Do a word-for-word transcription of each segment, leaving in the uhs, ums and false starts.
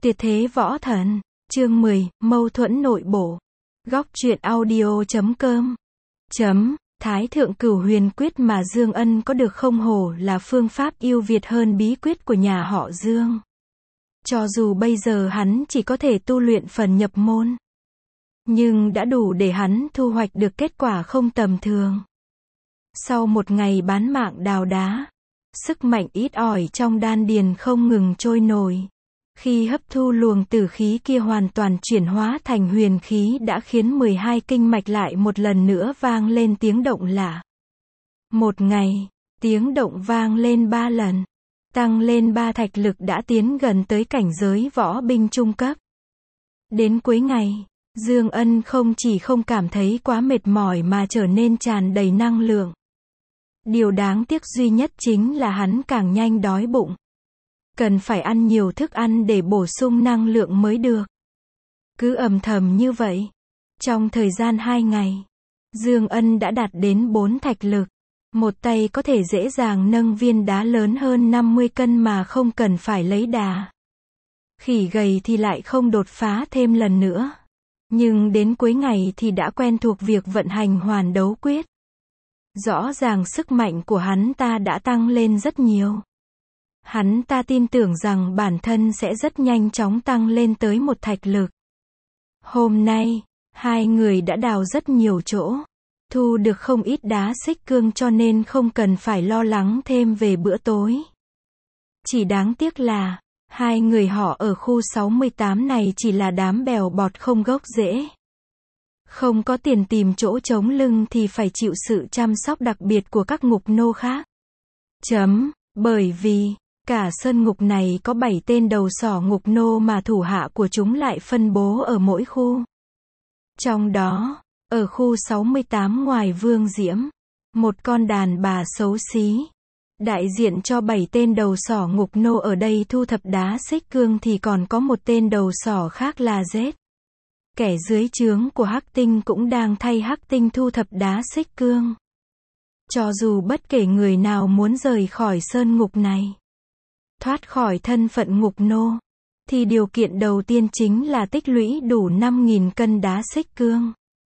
Tuyệt thế võ thần, chương mười, mâu thuẫn nội bộ. Góc truyện audio chấm com. Chấm, Thái thượng cửu huyền quyết mà Dương Ân có được không hổ là phương pháp ưu việt hơn bí quyết của nhà họ Dương. Cho dù bây giờ hắn chỉ có thể tu luyện phần nhập môn, nhưng đã đủ để hắn thu hoạch được kết quả không tầm thường. Sau một ngày bán mạng đào đá, sức mạnh ít ỏi trong đan điền không ngừng trôi nổi. Khi hấp thu luồng tử khí kia hoàn toàn chuyển hóa thành huyền khí đã khiến mười hai kinh mạch lại một lần nữa vang lên tiếng động lạ. Một ngày, tiếng động vang lên ba lần. Tăng lên ba thạch lực đã tiến gần tới cảnh giới võ binh trung cấp. Đến cuối ngày, Dương Ân không chỉ không cảm thấy quá mệt mỏi mà trở nên tràn đầy năng lượng. Điều đáng tiếc duy nhất chính là hắn càng nhanh đói bụng. Cần phải ăn nhiều thức ăn để bổ sung năng lượng mới được. Cứ âm thầm như vậy. Trong thời gian hai ngày, Dương Ân đã đạt đến bốn thạch lực. Một tay có thể dễ dàng nâng viên đá lớn hơn năm mươi cân mà không cần phải lấy đà. Khỉ gầy thì lại không đột phá thêm lần nữa. Nhưng đến cuối ngày thì đã quen thuộc việc vận hành hoàn đấu quyết. Rõ ràng sức mạnh của hắn ta đã tăng lên rất nhiều. Hắn ta tin tưởng rằng bản thân sẽ rất nhanh chóng tăng lên tới một thạch lực. Hôm nay, hai người đã đào rất nhiều chỗ, thu được không ít đá xích cương cho nên không cần phải lo lắng thêm về bữa tối. Chỉ đáng tiếc là, hai người họ ở khu sáu mươi tám này chỉ là đám bèo bọt không gốc rễ. Không có tiền tìm chỗ chống lưng thì phải chịu sự chăm sóc đặc biệt của các ngục nô khác. Chấm, bởi vì cả sơn ngục này có bảy tên đầu sỏ ngục nô mà thủ hạ của chúng lại phân bố ở mỗi khu. Trong đó, ở khu sáu mươi tám ngoài Vương Diễm, một con đàn bà xấu xí, đại diện cho bảy tên đầu sỏ ngục nô ở đây thu thập đá xích cương thì còn có một tên đầu sỏ khác là Z. Kẻ dưới trướng của Hắc Tinh cũng đang thay Hắc Tinh thu thập đá xích cương. Cho dù bất kể người nào muốn rời khỏi sơn ngục này, thoát khỏi thân phận ngục nô, thì điều kiện đầu tiên chính là tích lũy đủ năm nghìn cân đá xích cương.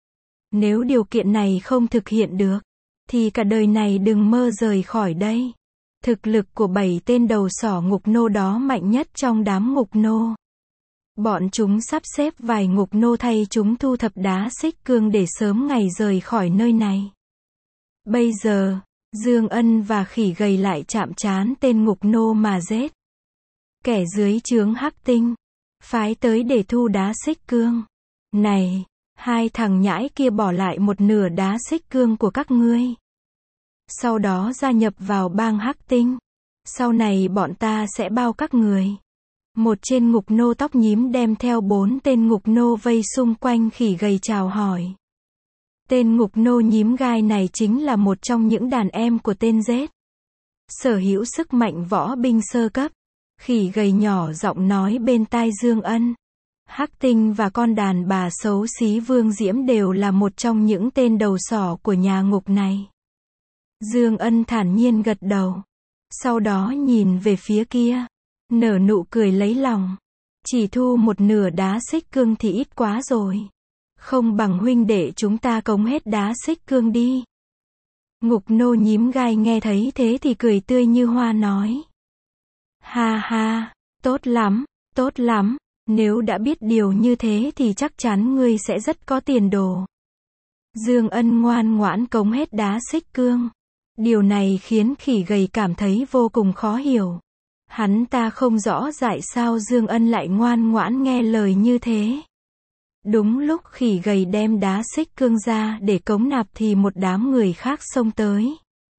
Nếu điều kiện này không thực hiện được, thì cả đời này đừng mơ rời khỏi đây. Thực lực của bảy tên đầu sỏ ngục nô đó mạnh nhất trong đám ngục nô. Bọn chúng sắp xếp vài ngục nô thay chúng thu thập đá xích cương để sớm ngày rời khỏi nơi này. Bây giờ, Dương Ân và khỉ gầy lại chạm trán tên ngục nô mà giết. Kẻ dưới trướng Hắc Tinh, phái tới để thu đá xích cương. Này, hai thằng nhãi kia bỏ lại một nửa đá xích cương của các ngươi. Sau đó gia nhập vào bang Hắc Tinh. Sau này bọn ta sẽ bao các người. Một trên ngục nô tóc nhím đem theo bốn tên ngục nô vây xung quanh khỉ gầy chào hỏi. Tên ngục nô nhím gai này chính là một trong những đàn em của tên Z. Sở hữu sức mạnh võ binh sơ cấp. Khỉ gầy nhỏ giọng nói bên tai Dương Ân. Hắc Tinh và con đàn bà xấu xí Vương Diễm đều là một trong những tên đầu sỏ của nhà ngục này. Dương Ân thản nhiên gật đầu. Sau đó nhìn về phía kia. Nở nụ cười lấy lòng. Chỉ thu một nửa đá xích cương thì ít quá rồi. Không bằng huynh đệ chúng ta cống hết đá xích cương đi. Ngục nô nhím gai nghe thấy thế thì cười tươi như hoa nói. Ha ha, tốt lắm, tốt lắm. Nếu đã biết điều như thế thì chắc chắn ngươi sẽ rất có tiền đồ. Dương Ân ngoan ngoãn cống hết đá xích cương. Điều này khiến khỉ gầy cảm thấy vô cùng khó hiểu. Hắn ta không rõ tại sao Dương Ân lại ngoan ngoãn nghe lời như thế. Đúng lúc khỉ gầy đem đá xích cương ra để cống nạp thì một đám người khác xông tới.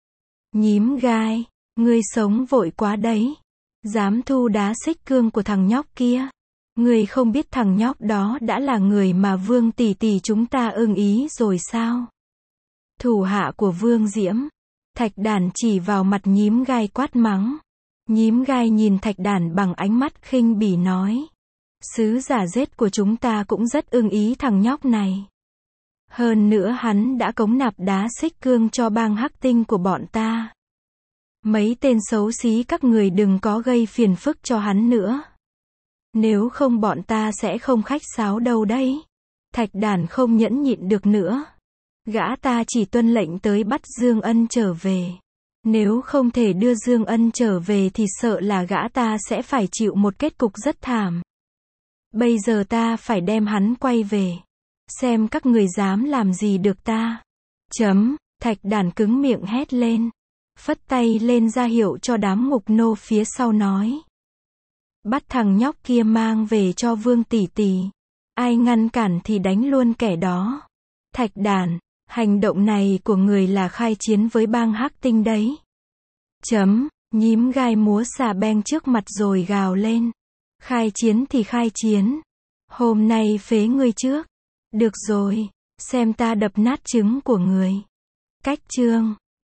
Nhím gai, ngươi sống vội quá đấy. Dám thu đá xích cương của thằng nhóc kia. Ngươi không biết thằng nhóc đó đã là người mà Vương tỷ tỷ chúng ta ưng ý rồi sao? Thủ hạ của Vương Diễm, Thạch Đản chỉ vào mặt nhím gai quát mắng. Nhím gai nhìn Thạch Đản bằng ánh mắt khinh bỉ nói. Sứ giả giết của chúng ta cũng rất ưng ý thằng nhóc này. Hơn nữa hắn đã cống nạp đá xích cương cho bang Hắc Tinh của bọn ta. Mấy tên xấu xí các người đừng có gây phiền phức cho hắn nữa. Nếu không bọn ta sẽ không khách sáo đâu đấy. Thạch Đản không nhẫn nhịn được nữa. Gã ta chỉ tuân lệnh tới bắt Dương Ân trở về. Nếu không thể đưa Dương Ân trở về thì sợ là gã ta sẽ phải chịu một kết cục rất thảm. Bây giờ ta phải đem hắn quay về. Xem các người dám làm gì được ta. Chấm, Thạch Đản cứng miệng hét lên. Phất tay lên ra hiệu cho đám ngục nô phía sau nói. Bắt thằng nhóc kia mang về cho Vương tỷ tỷ. Ai ngăn cản thì đánh luôn kẻ đó. Thạch Đản, hành động này của người là khai chiến với bang Hắc Tinh đấy. Chấm, nhím gai múa xà beng trước mặt rồi gào lên. Khai chiến thì khai chiến. Hôm nay phế ngươi trước. Được rồi, xem ta đập nát trứng của người. Cách chương